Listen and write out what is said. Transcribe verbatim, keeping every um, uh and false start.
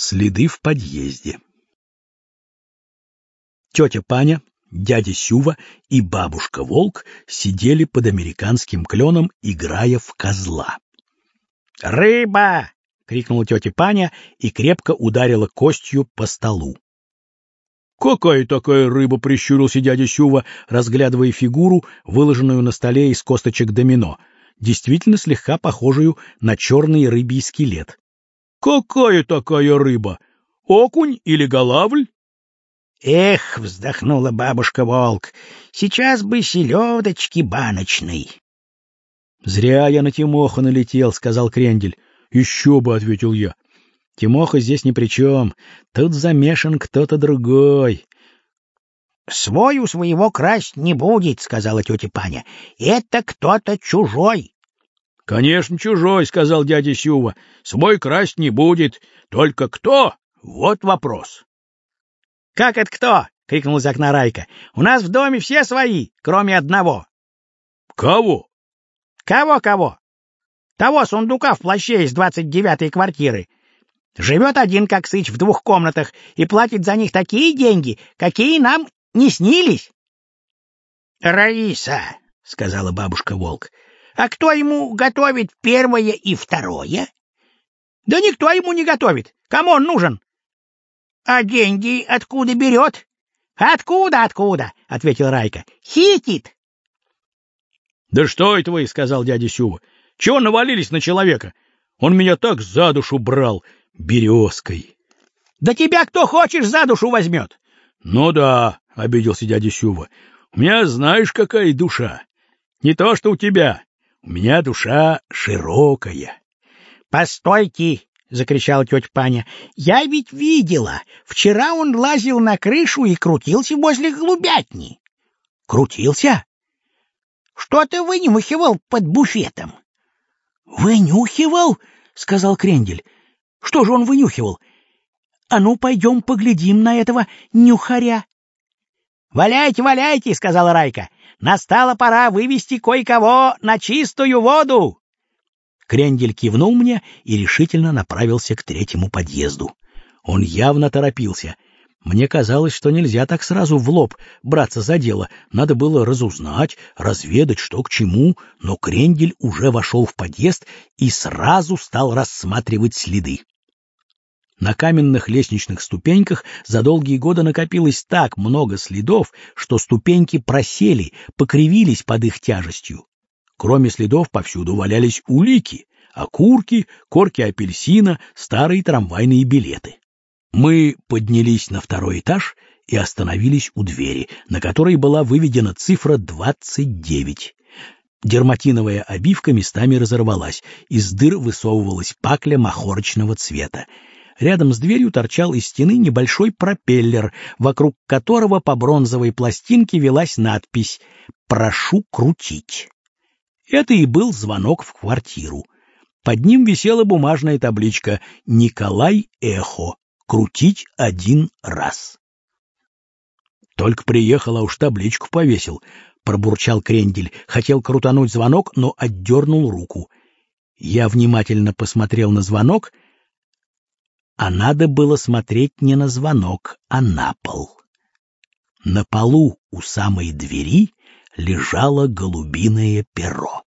Следы в подъезде. Тетя Паня, дядя Сюва и бабушка Волк сидели под американским кленом, играя в козла. «Рыба!» — крикнула тетя Паня и крепко ударила костью по столу. «Какая такая рыба?» — прищурился дядя Сюва, разглядывая фигуру, выложенную на столе из косточек домино, действительно слегка похожую на черный рыбий скелет. «Какая такая рыба? Окунь или голавль?» «Эх!» — вздохнула бабушка Волк. «Сейчас бы селедочки баночной». «Зря я на Тимоха налетел», — сказал Крендель. «Еще бы», — ответил я. «Тимоха здесь ни при чем. Тут замешан кто-то другой». «Свой у своего красть не будет», — сказала тетя Паня. «Это кто-то чужой». «Конечно, чужой», — сказал дядя Сюва. «Свой красть не будет. Только кто? Вот вопрос». «Как это кто?» — крикнул из окна Райка. «У нас в доме все свои, кроме одного». «Кого?» «Кого-кого? Того сундука в плаще из двадцать девятой квартиры. Живет один, как сыч, в двух комнатах и платит за них такие деньги, какие нам не снились». «Раиса», — сказала бабушка Волк, — «а кто ему готовит первое и второе?» «Да никто ему не готовит. Кому он нужен?» «А деньги откуда берет?» «Откуда, откуда?» — ответил Райка. «Хитит». «Да что это вы?» — сказал дядя Сюва. «Чего навалились на человека? Он меня так за душу брал березкой». «Да тебя кто хочешь за душу возьмет?» «Ну да», — обиделся дядя Сюва. «У меня знаешь, какая душа. Не то, что у тебя. У меня душа широкая». «Постойте!» — закричала тетя Паня. «Я ведь видела. Вчера он лазил на крышу и крутился возле голубятни». «Крутился? Что ты вынюхивал под буфетом?» «Вынюхивал?» — сказал Крендель. «Что же он вынюхивал? А ну, пойдем поглядим на этого нюхаря». «Валяйте, валяйте!» — сказала Райка. «Настала пора вывести кое-кого на чистую воду». Крендель кивнул мне и решительно направился к третьему подъезду. Он явно торопился. Мне казалось, что нельзя так сразу в лоб браться за дело. Надо было разузнать, разведать, что к чему, но Крендель уже вошел в подъезд и сразу стал рассматривать следы. На каменных лестничных ступеньках за долгие годы накопилось так много следов, что ступеньки просели, покривились под их тяжестью. Кроме следов повсюду валялись улики, окурки, корки апельсина, старые трамвайные билеты. Мы поднялись на второй этаж и остановились у двери, на которой была выведена цифра двадцать девять. Дерматиновая обивка местами разорвалась, из дыр высовывалась пакля махорочного цвета. Рядом с дверью торчал из стены небольшой пропеллер, вокруг которого по бронзовой пластинке велась надпись «Прошу крутить». Это и был звонок в квартиру. Под ним висела бумажная табличка «Николай Эхо. Крутить один раз». «Только приехал, а уж табличку повесил», — пробурчал Крендель. Хотел крутануть звонок, но отдернул руку. Я внимательно посмотрел на звонок, а надо было смотреть не на звонок, а на пол. На полу у самой двери лежало голубиное перо.